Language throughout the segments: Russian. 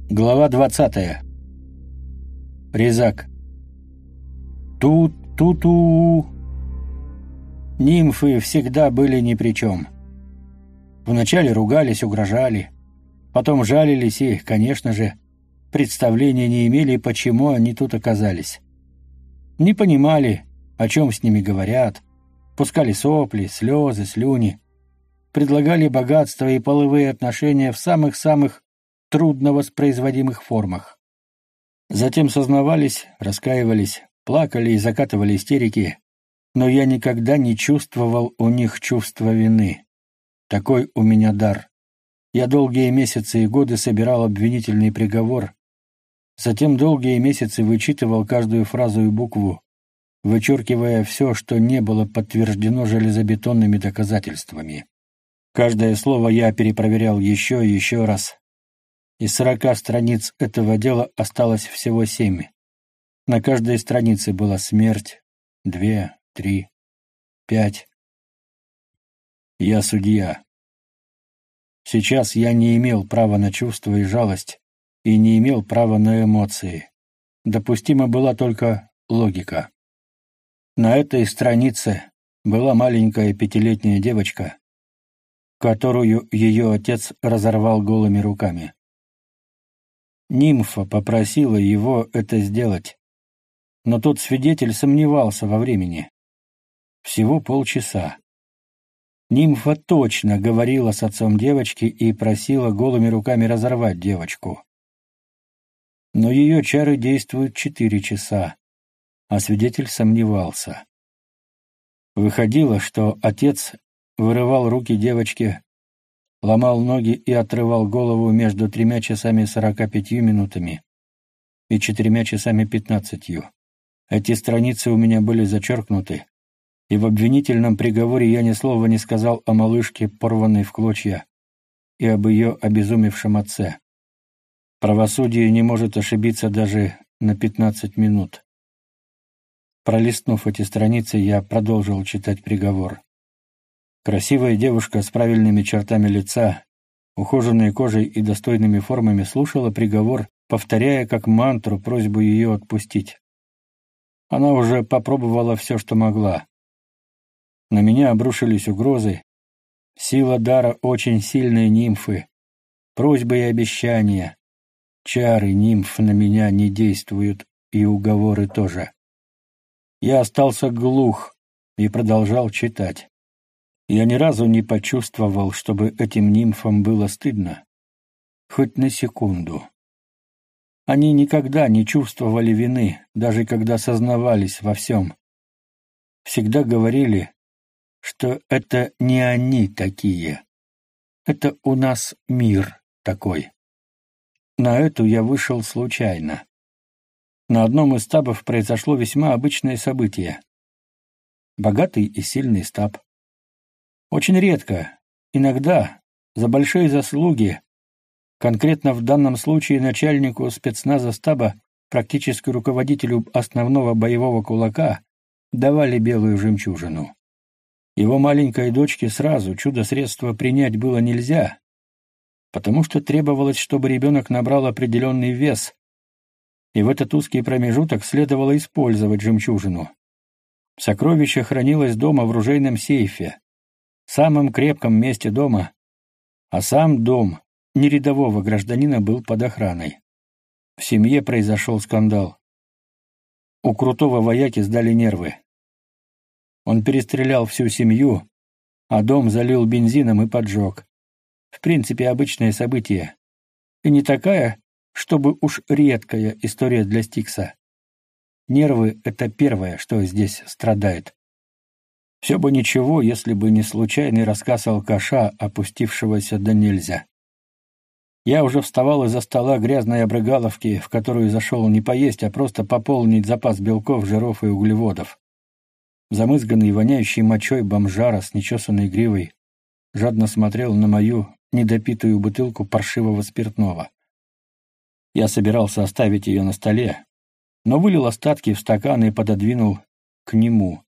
Глава 20. Резак. Ту-ту-ту. Нимфы всегда были ни при чем. Вначале ругались, угрожали, потом жалились и, конечно же, представления не имели, почему они тут оказались. Не понимали, о чем с ними говорят, пускали сопли, слезы, слюни, предлагали богатство и половые отношения в самых-самых трудновоспроизводимых формах. Затем сознавались, раскаивались, плакали и закатывали истерики, но я никогда не чувствовал у них чувства вины. Такой у меня дар. Я долгие месяцы и годы собирал обвинительный приговор, затем долгие месяцы вычитывал каждую фразу и букву, вычеркивая все, что не было подтверждено железобетонными доказательствами. Каждое слово я перепроверял еще и еще раз. Из 40 страниц этого дела осталось всего 7. На каждой странице была смерть, 2, 3, 5. Я судья. Сейчас я не имел права на чувства и жалость, и не имел права на эмоции. Допустима была только логика. На этой странице была маленькая 5-летняя девочка, которую ее отец разорвал голыми руками. Нимфа попросила его это сделать, но тот свидетель сомневался во времени. Всего полчаса. Нимфа точно говорила с отцом девочки и просила голыми руками разорвать девочку. Но ее чары действуют 4 часа, а свидетель сомневался. Выходило, что отец вырывал руки девочки, ломал ноги и отрывал голову между 3 часами 45 минутами и 4 часами 15. Эти страницы у меня были зачеркнуты, и в обвинительном приговоре я ни слова не сказал о малышке, порванной в клочья, и об ее обезумевшем отце. Правосудие не может ошибиться даже на 15 минут. Пролистнув эти страницы, я продолжил читать приговор. Красивая девушка с правильными чертами лица, ухоженной кожей и достойными формами слушала приговор, повторяя как мантру просьбу ее отпустить. Она уже попробовала все, что могла. На меня обрушились угрозы, сила дара очень сильной нимфы, просьбы и обещания. Чары нимф на меня не действуют, и уговоры тоже. Я остался глух и продолжал читать. Я ни разу не почувствовал, чтобы этим нимфам было стыдно. Хоть на секунду. Они никогда не чувствовали вины, даже когда сознавались во всем. Всегда говорили, что это не они такие. Это у нас мир такой. На эту я вышел случайно. На одном из стабов произошло весьма обычное событие. Богатый и сильный стаб. Очень редко, иногда, за большие заслуги, конкретно в данном случае начальнику спецназа стаба, практически руководителю основного боевого кулака, давали белую жемчужину. Его маленькой дочке сразу чудо-средство принять было нельзя, потому что требовалось, чтобы ребенок набрал определенный вес, и в этот узкий промежуток следовало использовать жемчужину. Сокровище хранилось дома в оружейном сейфе, самом крепком месте дома, а сам дом нерядового гражданина был под охраной. В семье произошел скандал. У крутого вояки сдали нервы. Он перестрелял всю семью, а дом залил бензином и поджег. В принципе, обычное событие. И не такая, чтобы уж редкая история для Стикса. Нервы — это первое, что здесь страдает. Все бы ничего, если бы не случайный рассказ алкаша, опустившегося до нельзя. Я уже вставал из-за стола грязной обрыгаловки, в которую зашел не поесть, а просто пополнить запас белков, жиров и углеводов. Замызганный, воняющий мочой бомжара с нечесанной гривой жадно смотрел на мою недопитую бутылку паршивого спиртного. Я собирался оставить ее на столе, но вылил остатки в стакан и пододвинул к нему.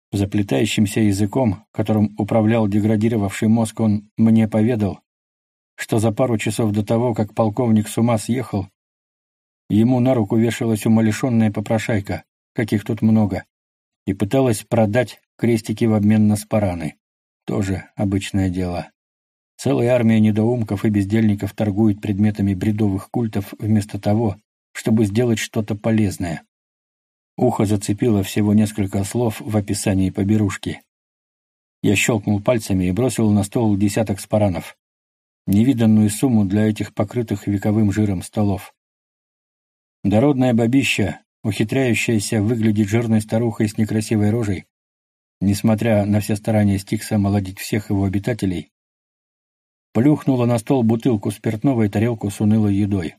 Заплетающимся языком, которым управлял деградировавший мозг, он мне поведал, что за пару часов до того, как полковник с ума съехал, ему на руку вешалась умалишенная попрошайка, каких тут много, и пыталась продать крестики в обмен на спараны. Тоже обычное дело. Целая армия недоумков и бездельников торгует предметами бредовых культов вместо того, чтобы сделать что-то полезное. Ухо зацепило всего несколько слов в описании поберушки. Я щелкнул пальцами и бросил на стол десяток спаранов. Невиданную сумму для этих покрытых вековым жиром столов. Дородная бабища, ухитряющаяся выглядеть жирной старухой с некрасивой рожей, несмотря на все старания Стикса молодить всех его обитателей, плюхнула на стол бутылку спиртного и тарелку с унылой едой.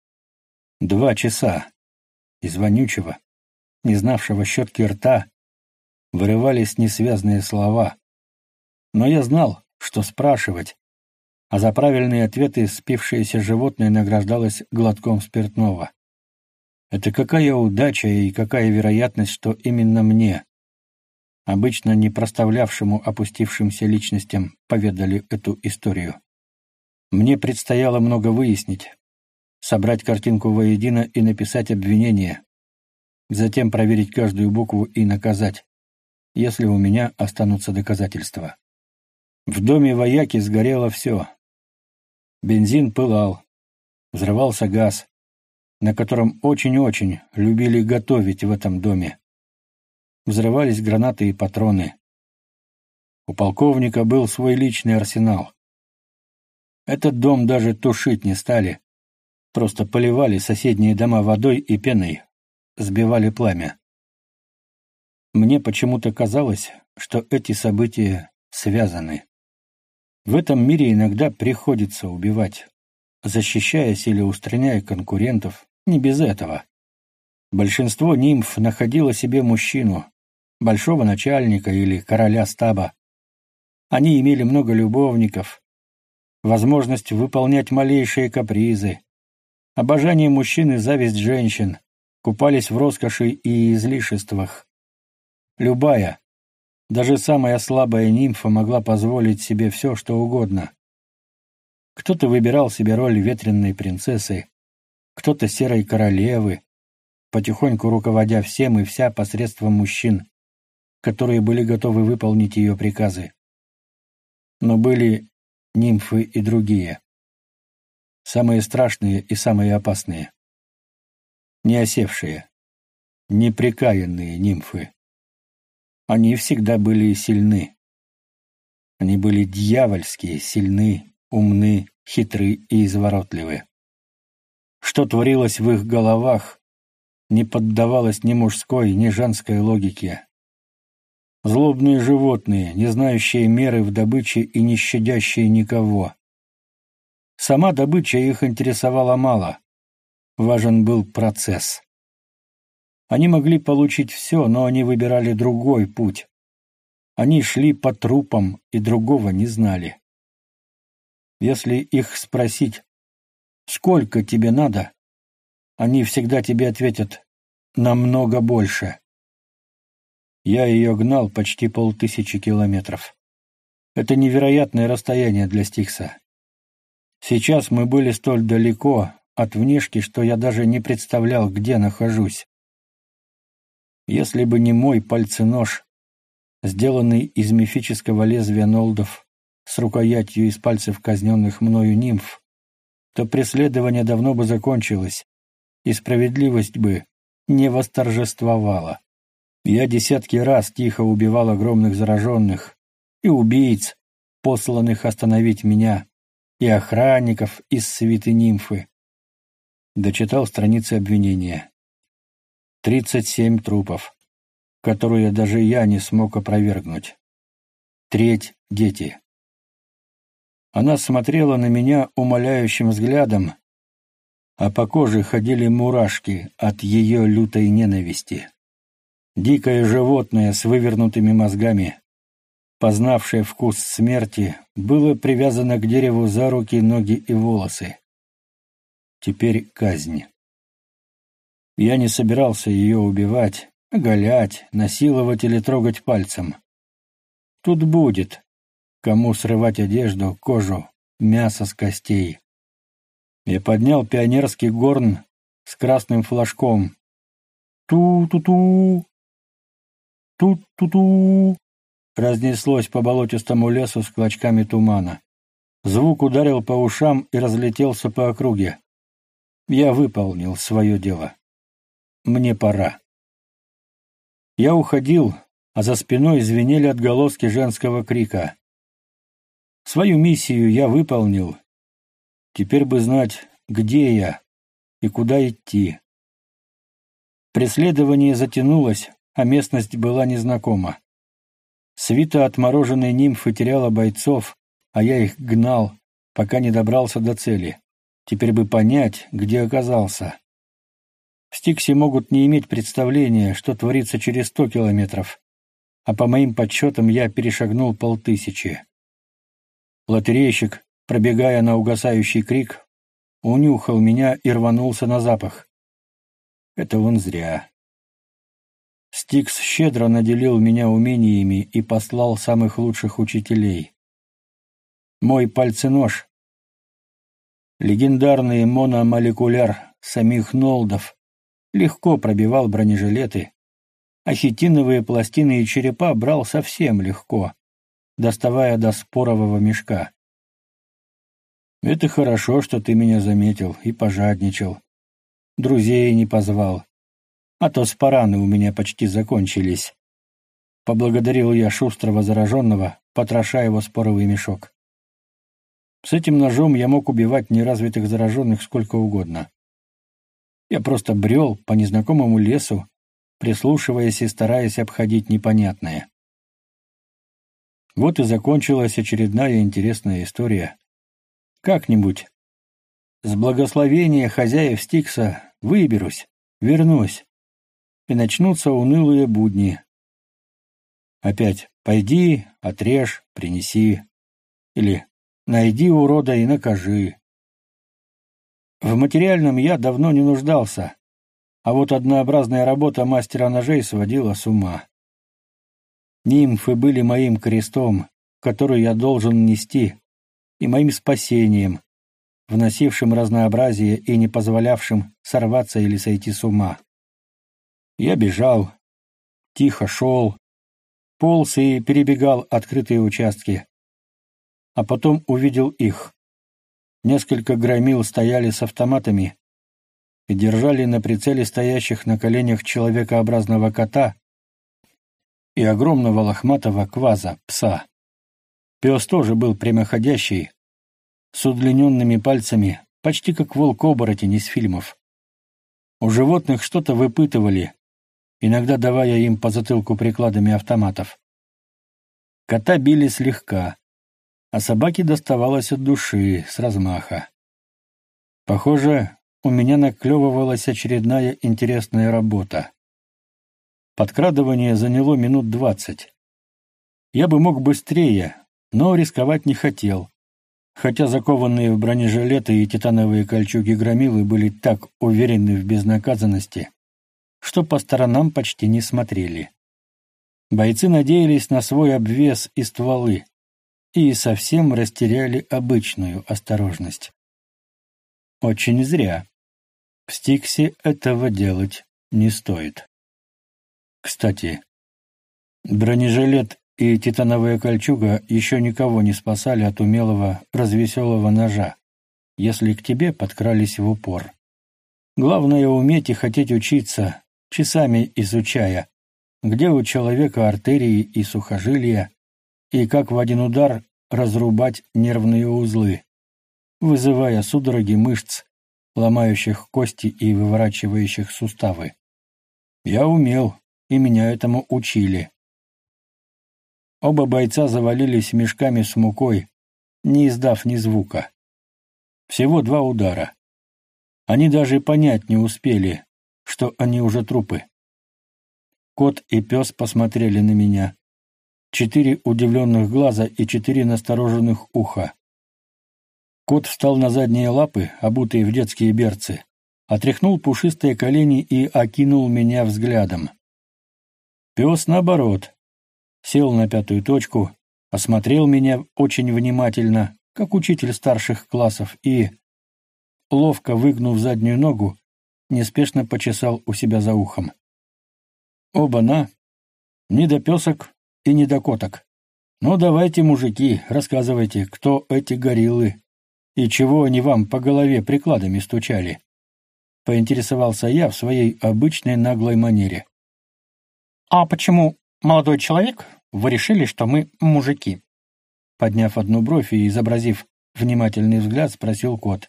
2 часа из вонючего, не знавшего щетки рта, вырывались несвязные слова. Но я знал, что спрашивать, а за правильные ответы спившееся животное награждалось глотком спиртного. Это какая удача и какая вероятность, что именно мне, обычно не проставлявшему опустившимся личностям, поведали эту историю. Мне предстояло много выяснить, собрать картинку воедино и написать обвинение, затем проверить каждую букву и наказать, если у меня останутся доказательства. В доме вояки сгорело все. Бензин пылал, взрывался газ, на котором очень-очень любили готовить в этом доме. Взрывались гранаты и патроны. У полковника был свой личный арсенал. Этот дом даже тушить не стали, просто поливали соседние дома водой и пеной, сбивали пламя. Мне почему-то казалось, что эти события связаны. В этом мире иногда приходится убивать, защищаясь или устраняя конкурентов, не без этого. Большинство нимф находило себе мужчину, большого начальника или короля стаба. Они имели много любовников, возможность выполнять малейшие капризы, обожание мужчин и зависть женщин, купались в роскоши и излишествах. Любая, даже самая слабая нимфа могла позволить себе все, что угодно. Кто-то выбирал себе роль ветреной принцессы, кто-то серой королевы, потихоньку руководя всем и вся посредством мужчин, которые были готовы выполнить ее приказы. Но были нимфы и другие. Самые страшные и самые опасные. Не осевшие, непрекаянные нимфы. Они всегда были сильны. Они были дьявольские, сильны, умны, хитры и изворотливы. Что творилось в их головах, не поддавалось ни мужской, ни женской логике. Злобные животные, не знающие меры в добыче и не щадящие никого. Сама добыча их интересовала мало. Важен был процесс. Они могли получить все, но они выбирали другой путь. Они шли по трупам и другого не знали. Если их спросить, сколько тебе надо, они всегда тебе ответят намного больше. Я ее гнал почти 5000 километров. Это невероятное расстояние для Стикса. Сейчас мы были столь далеко от внешки, что я даже не представлял, где нахожусь. Если бы не мой пальценож, сделанный из мифического лезвия нолдов с рукоятью из пальцев казненных мною нимф, то преследование давно бы закончилось, и справедливость бы не восторжествовала. Я десятки раз тихо убивал огромных зараженных и убийц, посланных остановить меня, и охранников из свиты нимфы. Дочитал страницы обвинения. 37 трупов, которые даже я не смог опровергнуть. Треть — дети. Она смотрела на меня умоляющим взглядом, а по коже ходили мурашки от ее лютой ненависти. Дикое животное с вывернутыми мозгами, познавшее вкус смерти, было привязано к дереву за руки, ноги и волосы. Теперь казнь. Я не собирался ее убивать, оголять, насиловать или трогать пальцем. Тут будет, кому срывать одежду, кожу, мясо с костей. Я поднял пионерский горн с красным флажком. Ту-ту-ту, тут-ту-ту, разнеслось по болотистому лесу с клочками тумана. Звук ударил по ушам и разлетелся по округе. Я выполнил свое дело. Мне пора. Я уходил, а за спиной звенели отголоски женского крика. Свою миссию я выполнил. Теперь бы знать, где я и куда идти. Преследование затянулось, а местность была незнакома. Свита отмороженной нимфы теряла бойцов, а я их гнал, пока не добрался до цели. Теперь бы понять, где оказался. В Стиксе могут не иметь представления, что творится через 100 километров, а по моим подсчетам я перешагнул 5000. Лотерейщик, пробегая на угасающий крик, унюхал меня и рванулся на запах. Это он зря. Стикс щедро наделил меня умениями и послал самых лучших учителей. Мой пальценож, легендарный мономолекуляр самих Нолдов, легко пробивал бронежилеты, а хитиновые пластины и черепа брал совсем легко, доставая до спорового мешка. Это хорошо, что ты меня заметил и пожадничал. Друзей не позвал, а то спараны у меня почти закончились. Поблагодарил я шустрого зараженного, потроша его споровый мешок. С этим ножом я мог убивать неразвитых зараженных сколько угодно. Я просто брел по незнакомому лесу, прислушиваясь и стараясь обходить непонятное. Вот и закончилась очередная интересная история. Как-нибудь, с благословения хозяев Стикса, выберусь, вернусь, и начнутся унылые будни. Опять «пойди, отрежь, принеси» или «найди урода и накажи». В материальном я давно не нуждался, а вот однообразная работа мастера ножей сводила с ума. Нимфы были моим крестом, который я должен нести, и моим спасением, вносившим разнообразие и не позволявшим сорваться или сойти с ума. Я бежал, тихо шел, полз и перебегал открытые участки, а потом увидел их. Несколько громил стояли с автоматами и держали на прицеле стоящих на коленях человекообразного кота и огромного лохматого кваза, пса. Пес тоже был прямоходящий, с удлиненными пальцами, почти как волк-оборотень из фильмов. У животных что-то выпытывали, иногда давая им по затылку прикладами автоматов. Кота били слегка, а собаке доставалось от души, с размаха. Похоже, у меня наклевывалась очередная интересная работа. Подкрадывание заняло минут 20. Я бы мог быстрее, но рисковать не хотел, хотя закованные в бронежилеты и титановые кольчуги громилы были так уверены в безнаказанности, что по сторонам почти не смотрели. Бойцы надеялись на свой обвес и стволы и совсем растеряли обычную осторожность. Очень зря. В Стиксе этого делать не стоит. Кстати, бронежилет и титановая кольчуга еще никого не спасали от умелого развеселого ножа, если к тебе подкрались в упор. Главное — уметь и хотеть учиться, часами изучая, где у человека артерии и сухожилия, и как в один удар разрубать нервные узлы, вызывая судороги мышц, ломающих кости и выворачивающих суставы. Я умел, и меня этому учили. Оба бойца завалились мешками с мукой, не издав ни звука. Всего 2 удара. Они даже понять не успели, что они уже трупы. Кот и пес посмотрели на меня. 4 удивленных глаза и 4 настороженных уха. Кот встал на задние лапы, обутые в детские берцы, отряхнул пушистые колени и окинул меня взглядом. Пес, наоборот, сел на 5-ю точку, осмотрел меня очень внимательно, как учитель старших классов, и, ловко выгнув заднюю ногу, неспешно почесал у себя за ухом. Оба-на! Не до песок и не до коток. Ну, давайте, мужики, рассказывайте, кто эти гориллы и чего они вам по голове прикладами стучали. Поинтересовался я в своей обычной наглой манере. «А почему, молодой человек, вы решили, что мы мужики?» Подняв одну бровь и изобразив внимательный взгляд, спросил кот.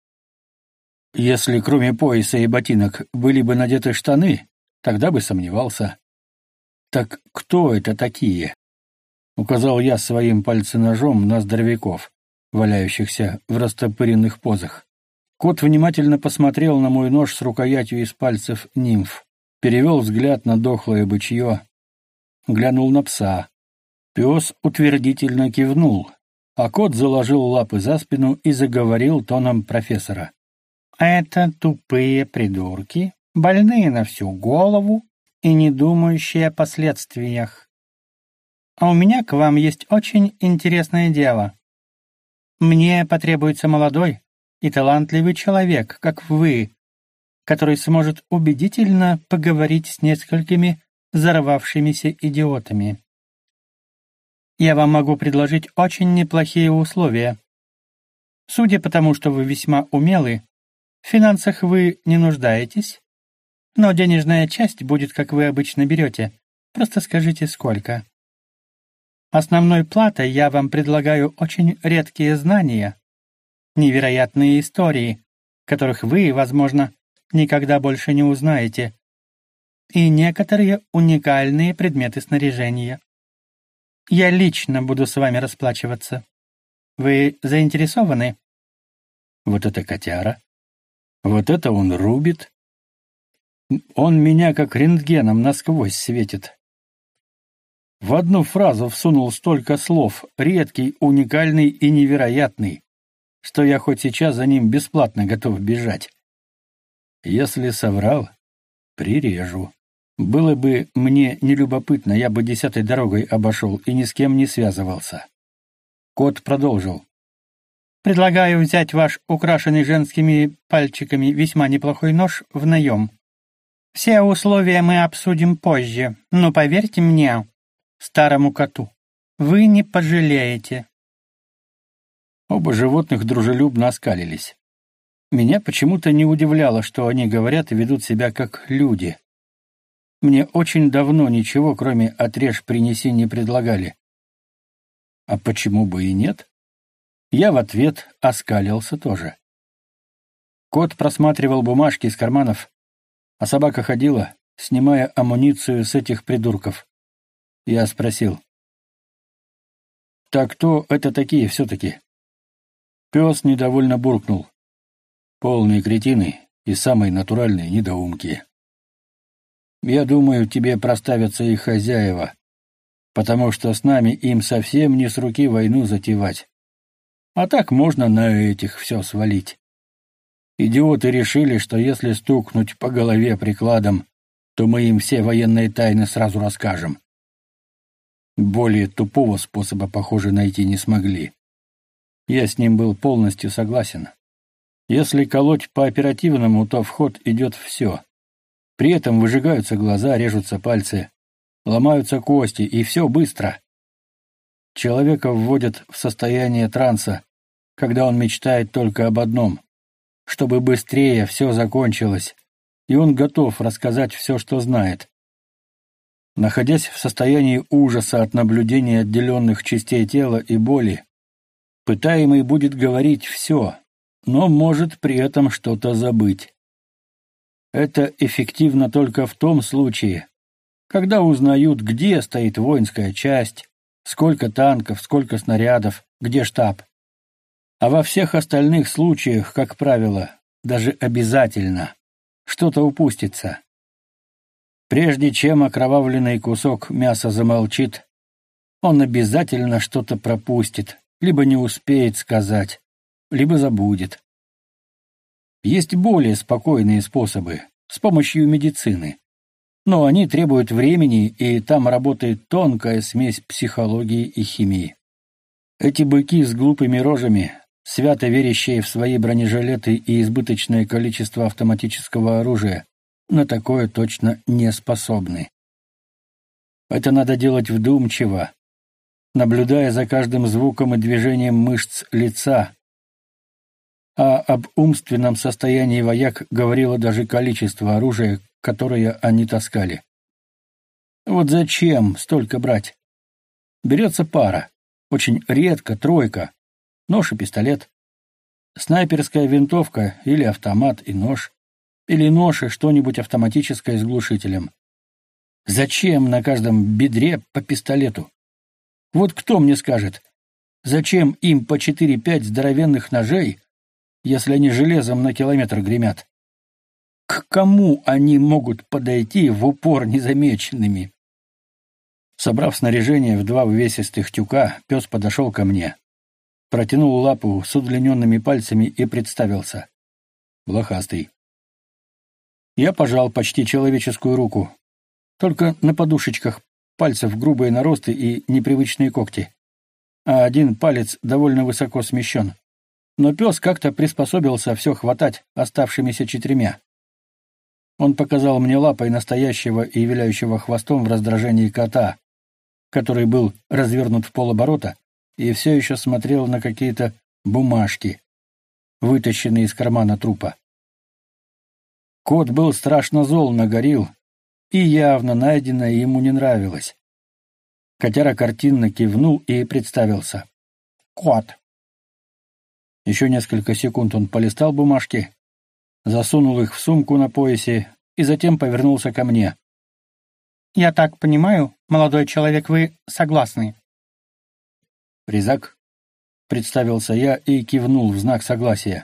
«Если кроме пояса и ботинок были бы надеты штаны, тогда бы сомневался». «Так кто это такие?» — указал я своим пальцем-ножом на здоровяков, валяющихся в растопыренных позах. Кот внимательно посмотрел на мой нож с рукоятью из пальцев нимф, перевел взгляд на дохлое бычье, глянул на пса. Пес утвердительно кивнул, а кот заложил лапы за спину и заговорил тоном профессора. «Это тупые придурки, больные на всю голову и не думающие о последствиях. А у меня к вам есть очень интересное дело. Мне потребуется молодой и талантливый человек, как вы, который сможет убедительно поговорить с несколькими взорвавшимися идиотами. Я вам могу предложить очень неплохие условия. Судя по тому, что вы весьма умелы, в финансах вы не нуждаетесь, но денежная часть будет, как вы обычно берете. Просто скажите, сколько. Основной платой я вам предлагаю очень редкие знания, невероятные истории, которых вы, возможно, никогда больше не узнаете, и некоторые уникальные предметы снаряжения. Я лично буду с вами расплачиваться. Вы заинтересованы?» Вот это котяра. Вот это он рубит. Он меня как рентгеном насквозь светит. В одну фразу всунул столько слов, редкий, уникальный и невероятный, что я хоть сейчас за ним бесплатно готов бежать. Если соврал, прирежу. Было бы мне нелюбопытно, я бы 10-й дорогой обошел и ни с кем не связывался. Кот продолжил. «Предлагаю взять ваш украшенный женскими пальчиками весьма неплохой нож в наем. Все условия мы обсудим позже, но поверьте мне, старому коту, вы не пожалеете». Оба животных дружелюбно оскалились. Меня почему-то не удивляло, что они говорят и ведут себя как люди. Мне очень давно ничего, кроме «отрежь, принеси» не предлагали. А почему бы и нет? Я в ответ оскалился тоже. Кот просматривал бумажки из карманов, а собака ходила, снимая амуницию с этих придурков. Я спросил. «Так кто это такие все-таки?» Пес недовольно буркнул. «Полные кретины и самые натуральные недоумки. Я думаю, тебе проставятся их хозяева, потому что с нами им совсем не с руки войну затевать. А так можно на этих все свалить. Идиоты решили, что если стукнуть по голове прикладом, то мы им все военные тайны сразу расскажем. Более тупого способа, похоже, найти не смогли. Я с ним был полностью согласен. Если колоть по-оперативному, то в ход идет все. При этом выжигаются глаза, режутся пальцы, ломаются кости, и все быстро. Человека вводят в состояние транса, когда он мечтает только об одном, чтобы быстрее все закончилось, и он готов рассказать все, что знает. Находясь в состоянии ужаса от наблюдения отделенных частей тела и боли, пытаемый будет говорить все, но может при этом что-то забыть. Это эффективно только в том случае, когда узнают, где стоит воинская часть, сколько танков, сколько снарядов, где штаб. А во всех остальных случаях, как правило, даже обязательно, что-то упустится. Прежде чем окровавленный кусок мяса замолчит, он обязательно что-то пропустит, либо не успеет сказать, либо забудет. Есть более спокойные способы, с помощью медицины. Но они требуют времени, и там работает тонкая смесь психологии и химии. Эти быки с глупыми рожами, свято верящие в свои бронежилеты и избыточное количество автоматического оружия, на такое точно не способны. Это надо делать вдумчиво, наблюдая за каждым звуком и движением мышц лица. А об умственном состоянии вояк говорило даже количество оружия, которое они таскали. Вот зачем столько брать? Берется пара, очень редко тройка, нож и пистолет, снайперская винтовка или автомат и нож, или нож и что-нибудь автоматическое с глушителем. Зачем на каждом бедре по пистолету? Вот кто мне скажет, зачем им по 4-5 здоровенных ножей, если они железом на километр гремят? К кому они могут подойти в упор незамеченными? Собрав снаряжение в 2 увесистых тюка, пес подошел ко мне, протянул лапу с удлиненными пальцами и представился. Блохастый. Я пожал почти человеческую руку, только на подушечках пальцев грубые наросты и непривычные когти, а один палец довольно высоко смещен. Но пес как-то приспособился все хватать оставшимися 4. Он показал мне лапой настоящего и виляющего хвостом в раздражении кота, который был развернут в полоборота и все еще смотрел на какие-то бумажки, вытащенные из кармана трупа. Кот был страшно зол на горилл, и явно найденное ему не нравилось. Котяра картинно кивнул и представился. «Кот». Еще несколько секунд он полистал бумажки, засунул их в сумку на поясе и затем повернулся ко мне. «Я так понимаю, молодой человек, вы согласны?» «Резак», — представился я и кивнул в знак согласия.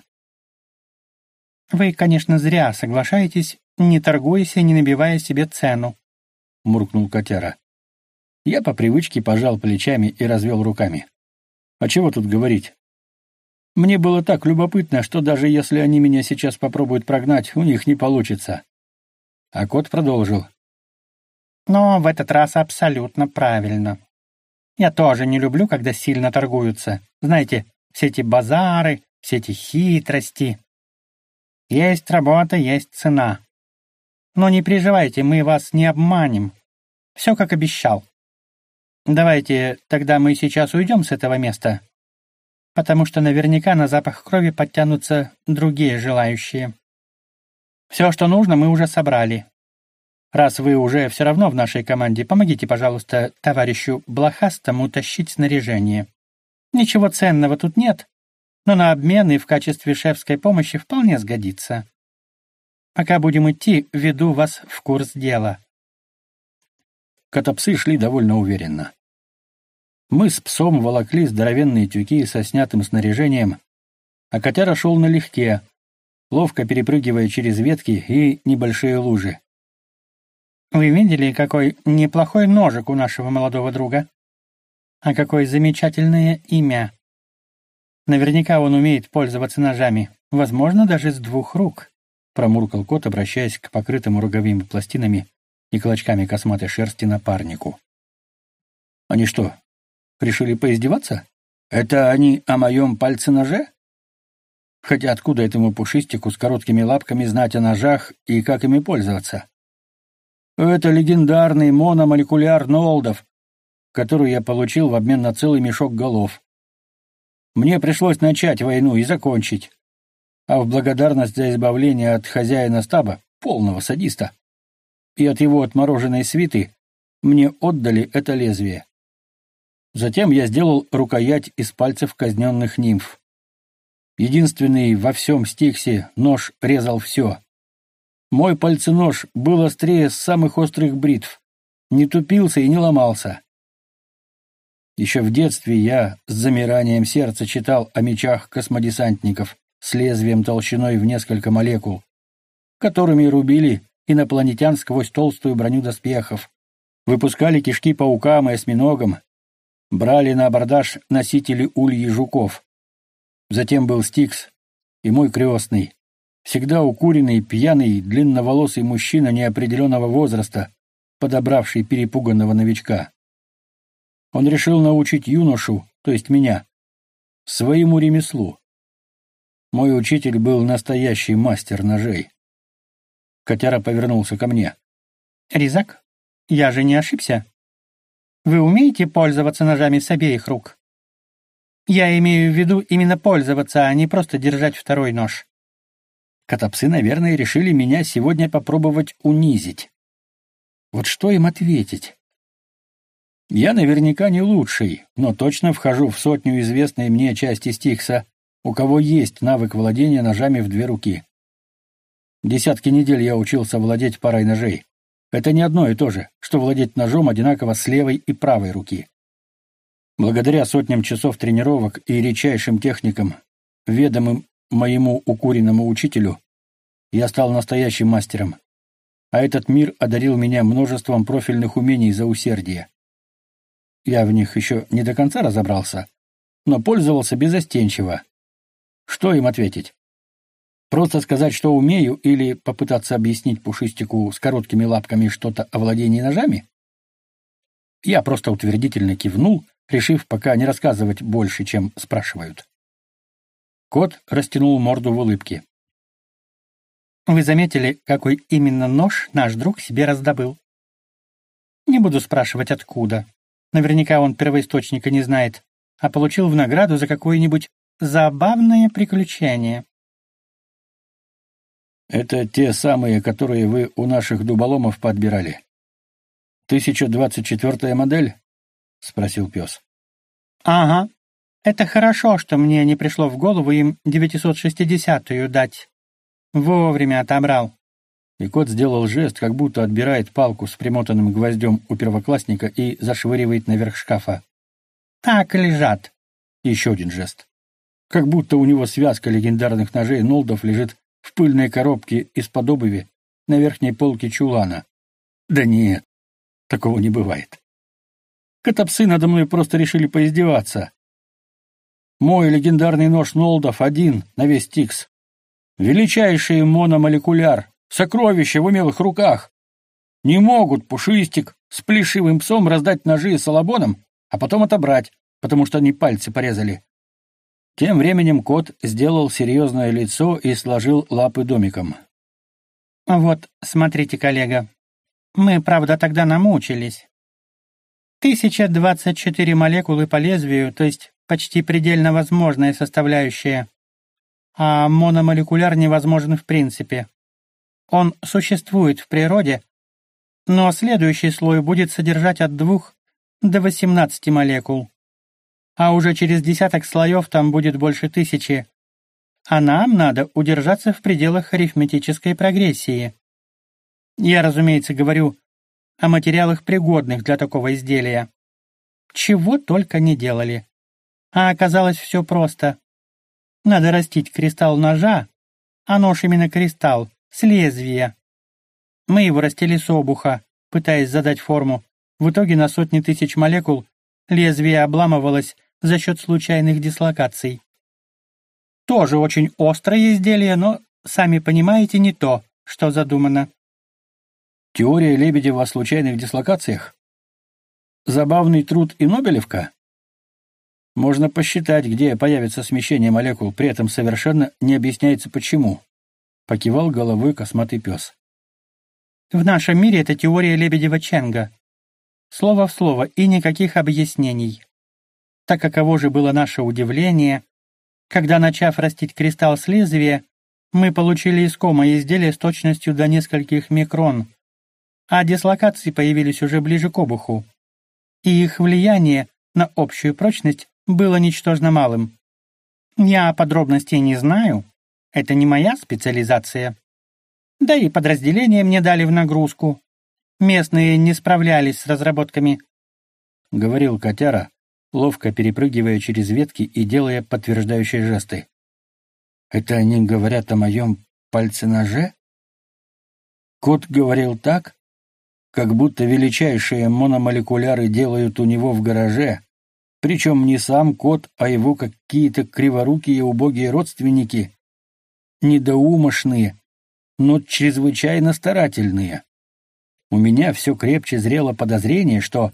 «Вы, конечно, зря соглашаетесь, не торгуясь и не набивая себе цену», — муркнул котяра. Я по привычке пожал плечами и развел руками. А чего тут говорить? Мне было так любопытно, что даже если они меня сейчас попробуют прогнать, у них не получится. А кот продолжил. «Но в этот раз абсолютно правильно. Я тоже не люблю, когда сильно торгуются. Знаете, все эти базары, все эти хитрости. Есть работа, есть цена. Но не переживайте, мы вас не обманем. Все как обещал. Давайте тогда мы сейчас уйдем с этого места, потому что наверняка на запах крови подтянутся другие желающие. Все, что нужно, мы уже собрали. Раз вы уже все равно в нашей команде, помогите, пожалуйста, товарищу Блохастому тащить снаряжение. Ничего ценного тут нет, но на обмен и в качестве шефской помощи вполне сгодится. Пока будем идти, введу вас в курс дела». Котопсы шли довольно уверенно. Мы с псом волокли здоровенные тюки со снятым снаряжением, а котяра шел налегке, ловко перепрыгивая через ветки и небольшие лужи. «Вы видели, какой неплохой ножик у нашего молодого друга? А какое замечательное имя! Наверняка он умеет пользоваться ножами, возможно, даже с 2 рук», — промуркал кот, обращаясь к покрытому роговыми пластинами и клочками косматой шерсти напарнику. «Они что, решили поиздеваться? Это они о моем пальце-ноже? Хотя откуда этому пушистику с короткими лапками знать о ножах и как ими пользоваться? Это легендарный мономолекуляр Нолдов, который я получил в обмен на целый мешок голов. Мне пришлось начать войну и закончить, а в благодарность за избавление от хозяина стаба, полного садиста, и от его отмороженной свиты, мне отдали это лезвие. Затем я сделал рукоять из пальцев казненных нимф. Единственный во всем Стиксе нож резал все. Мой пальценож был острее самых острых бритв, не тупился и не ломался. Еще в детстве я с замиранием сердца читал о мечах космодесантников с лезвием толщиной в несколько молекул, которыми рубили инопланетян сквозь толстую броню доспехов, выпускали кишки паукам и осьминогам, брали на абордаж носители ульи жуков. Затем был Стикс и мой крестный, всегда укуренный, пьяный, длинноволосый мужчина неопределенного возраста, подобравший перепуганного новичка. Он решил научить юношу, то есть меня, своему ремеслу. Мой учитель был настоящий мастер ножей. Котяра повернулся ко мне. «Резак, я же не ошибся? Вы умеете пользоваться ножами с обеих рук? Я имею в виду именно пользоваться, а не просто держать второй нож». Котопсы, наверное, решили меня сегодня попробовать унизить. Вот что им ответить? Я наверняка не лучший, но точно вхожу в сотню известной мне части Стикса, у кого есть навык владения ножами в две руки. Десятки недель я учился владеть парой ножей. Это не одно и то же, что владеть ножом одинаково с левой и правой руки. Благодаря сотням часов тренировок и редчайшим техникам, ведомым моему укуренному учителю, я стал настоящим мастером, а этот мир одарил меня множеством профильных умений за усердие. Я в них еще не до конца разобрался, но пользовался беззастенчиво. Что им ответить? Просто сказать, что умею, или попытаться объяснить Пушистику с короткими лапками что-то о владении ножами? Я просто утвердительно кивнул, решив пока не рассказывать больше, чем спрашивают. Кот растянул морду в улыбке. «Вы заметили, какой именно нож наш друг себе раздобыл? Не буду спрашивать, откуда. Наверняка он первоисточника не знает, а получил в награду за какое-нибудь забавное приключение». «Это те самые, которые вы у наших дуболомов подбирали. 1024-я модель?» — спросил пес. «Ага. Это хорошо, что мне не пришло в голову им 960-ю дать. Вовремя отобрал». И кот сделал жест, как будто отбирает палку с примотанным гвоздем у первоклассника и зашвыривает наверх шкафа. «Так лежат». Еще один жест. Как будто у него связка легендарных ножей Нолдов лежит в пыльной коробке из-под обуви на верхней полке чулана. Да нет, такого не бывает. Котопсы надо мной просто решили поиздеваться. Мой легендарный нож Нолдов один на весь Стикс. Величайший мономолекуляр, сокровище в умелых руках. Не могут Пушистик с плешивым псом раздать ножи с Алабоном, а потом отобрать, потому что они пальцы порезали. Тем временем кот сделал серьезное лицо и сложил лапы домиком. «Вот, смотрите, коллега. Мы, правда, тогда намучились. 1024 молекулы по лезвию, то есть почти предельно возможная составляющая. А мономолекуляр невозможен в принципе. Он существует в природе, но следующий слой будет содержать от 2 до 18 молекул. А уже через десяток слоев там будет больше 1000. А нам надо удержаться в пределах арифметической прогрессии. Я, разумеется, говорю о материалах, пригодных для такого изделия. Чего только не делали. А оказалось все просто. Надо растить кристалл ножа, а нож именно кристалл, с лезвия. Мы его растили с обуха, пытаясь задать форму. В итоге на сотни тысяч молекул лезвие обламывалось за счет случайных дислокаций. Тоже очень острое изделие, но, сами понимаете, не то, что задумано. Теория Лебедева о случайных дислокациях? Забавный труд и Нобелевка? Можно посчитать, где появится смещение молекул, при этом совершенно не объясняется почему. Покивал головой косматый пес. В нашем мире это теория Лебедева-Ченга. Слово в слово и никаких объяснений. Так каково же было наше удивление, когда, начав растить кристалл с лезвия, мы получили искомое изделие с точностью до нескольких микрон, а дислокации появились уже ближе к обуху, и их влияние на общую прочность было ничтожно малым. Я подробностей не знаю, это не моя специализация. Да и подразделения мне дали в нагрузку. Местные не справлялись с разработками. Говорил котяра, ловко перепрыгивая через ветки и делая подтверждающие жесты. Это они говорят о моем пальце-ноже? Кот говорил так, как будто величайшие мономолекуляры делают у него в гараже, причем не сам кот, а его какие-то криворукие убогие родственники, недоумошные, но чрезвычайно старательные. У меня все крепче зрело подозрение, что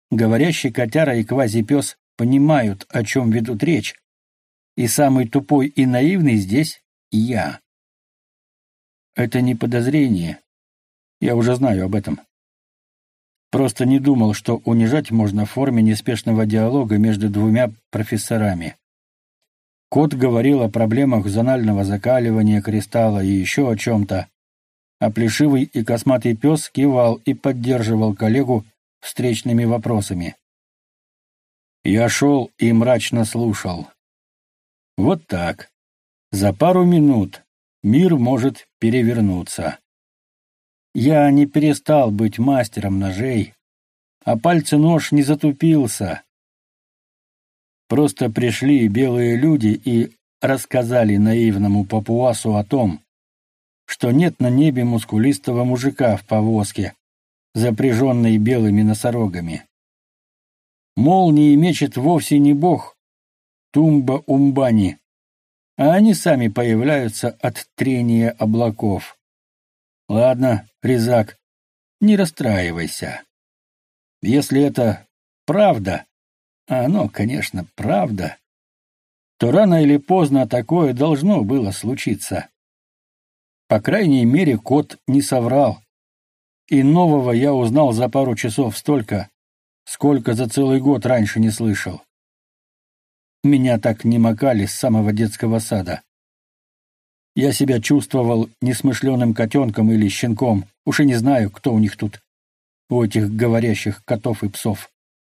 Говорящий котяра и квазипес понимают, о чем ведут речь, и самый тупой и наивный здесь я. Это не подозрение, я уже знаю об этом. Просто не думал, что унижать можно в форме неспешного диалога между двумя профессорами. Кот говорил о проблемах зонального закаливания кристалла и еще о чем-то, а плешивый и косматый пес кивал и поддерживал коллегу встречными вопросами. Я шел и мрачно слушал. Вот так. За пару минут мир может перевернуться. Я не перестал быть мастером ножей, а пальцы-нож не затупился. Просто пришли белые люди и рассказали наивному папуасу о том, что нет на небе мускулистого мужика в повозке, запряженной белыми носорогами. Молнии мечет вовсе не бог Тумба-Умбани, а они сами появляются от трения облаков. Ладно, Резак, не расстраивайся. Если это правда, а оно, конечно, правда, то рано или поздно такое должно было случиться. По крайней мере, кот не соврал. И нового я узнал за пару часов столько, сколько за целый год раньше не слышал. Меня так не макали с самого детского сада. Я себя чувствовал несмышленым котенком или щенком, уж и не знаю, кто у них тут, у этих говорящих котов и псов.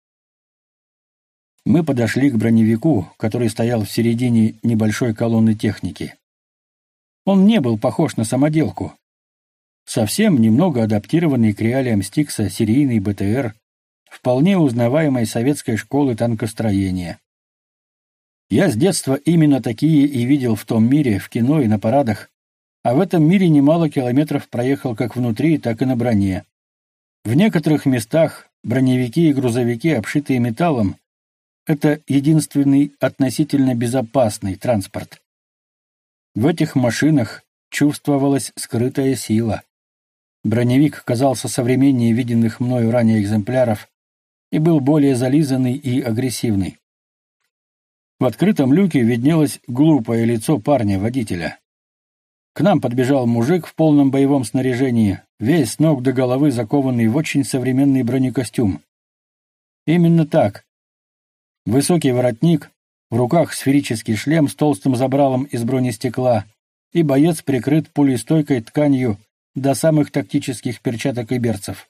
Мы подошли к броневику, который стоял в середине небольшой колонны техники. Он не был похож на самоделку. Совсем немного адаптированный к реалиям Стикса серийный БТР, вполне узнаваемой советской школы танкостроения. Я с детства именно такие и видел в том мире, в кино и на парадах, а в этом мире немало километров проехал как внутри, так и на броне. В некоторых местах броневики и грузовики, обшитые металлом, это единственный относительно безопасный транспорт. В этих машинах чувствовалась скрытая сила. Броневик казался современнее виденных мною ранее экземпляров и был более зализанный и агрессивный. В открытом люке виднелось глупое лицо парня-водителя. К нам подбежал мужик в полном боевом снаряжении, весь с ног до головы закованный в очень современный бронекостюм. Именно так. Высокий воротник, в руках сферический шлем с толстым забралом из бронестекла, и боец прикрыт пулестойкой тканью до самых тактических перчаток и берцев.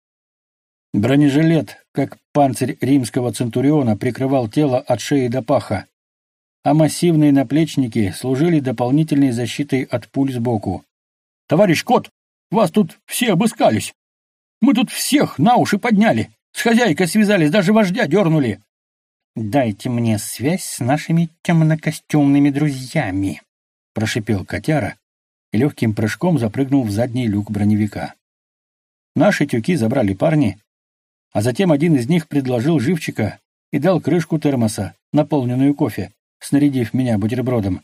Бронежилет, как панцирь римского центуриона, прикрывал тело от шеи до паха, а массивные наплечники служили дополнительной защитой от пуль сбоку. «Товарищ Кот, вас тут все обыскались! Мы тут всех на уши подняли, с хозяйкой связались, даже вождя дернули!» «Дайте мне связь с нашими темнокостюмными друзьями», — прошипел котяра и легким прыжком запрыгнул в задний люк броневика. Наши тюки забрали парни, а затем один из них предложил живчика и дал крышку термоса, наполненную кофе, снарядив меня бутербродом.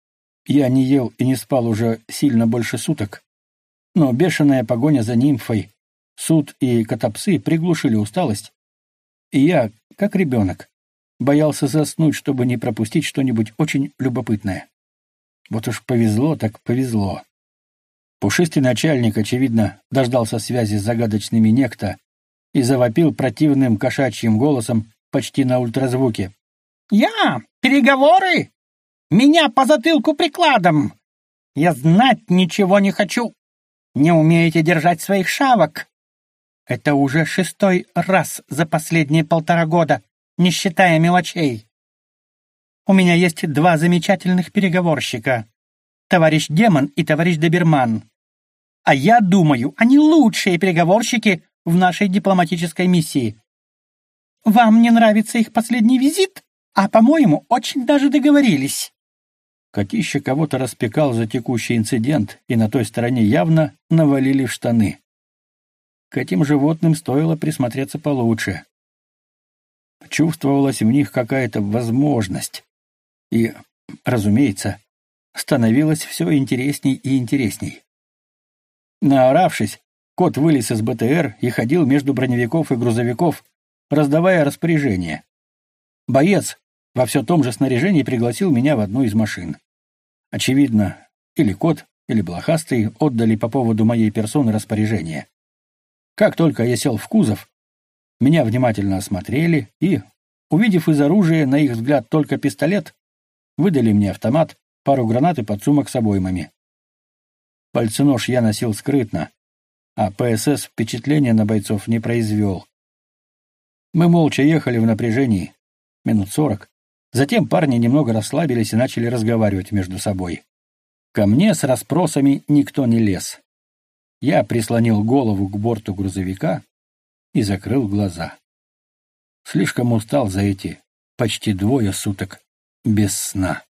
Я не ел и не спал уже сильно больше суток, но бешеная погоня за нимфой, суд и котопсы приглушили усталость, и я, как ребенок, боялся заснуть, чтобы не пропустить что-нибудь очень любопытное. Вот уж повезло так повезло. Пушистый начальник, очевидно, дождался связи с загадочными некто и завопил противным кошачьим голосом почти на ультразвуке. «Я? Переговоры? Меня по затылку прикладом! Я знать ничего не хочу! Не умеете держать своих шавок! Это уже 6-й раз за последние 1,5 года, не считая мелочей. У меня есть 2 замечательных переговорщика, товарищ Демон и товарищ Доберман. А я думаю, они лучшие переговорщики в нашей дипломатической миссии. Вам не нравится их последний визит? А, по-моему, очень даже договорились». Котище кого-то распекал за текущий инцидент, и на той стороне явно навалили в штаны. К этим животным стоило присмотреться получше. Чувствовалась в них какая-то возможность. И, разумеется, становилось все интересней и интересней. Наоравшись, кот вылез из БТР и ходил между броневиков и грузовиков, раздавая распоряжения. Боец во все том же снаряжении пригласил меня в одну из машин. Очевидно, или кот, или блохастый отдали по поводу моей персоны распоряжение. Как только я сел в кузов, меня внимательно осмотрели и, увидев из оружия, на их взгляд, только пистолет, выдали мне автомат, пару гранат и подсумок с обоймами. Пальценож я носил скрытно, а ПСС впечатления на бойцов не произвел. Мы молча ехали в напряжении, минут 40. Затем парни немного расслабились и начали разговаривать между собой. Ко мне с расспросами никто не лез. Я прислонил голову к борту грузовика и закрыл глаза. Слишком устал за эти почти 2 суток без сна.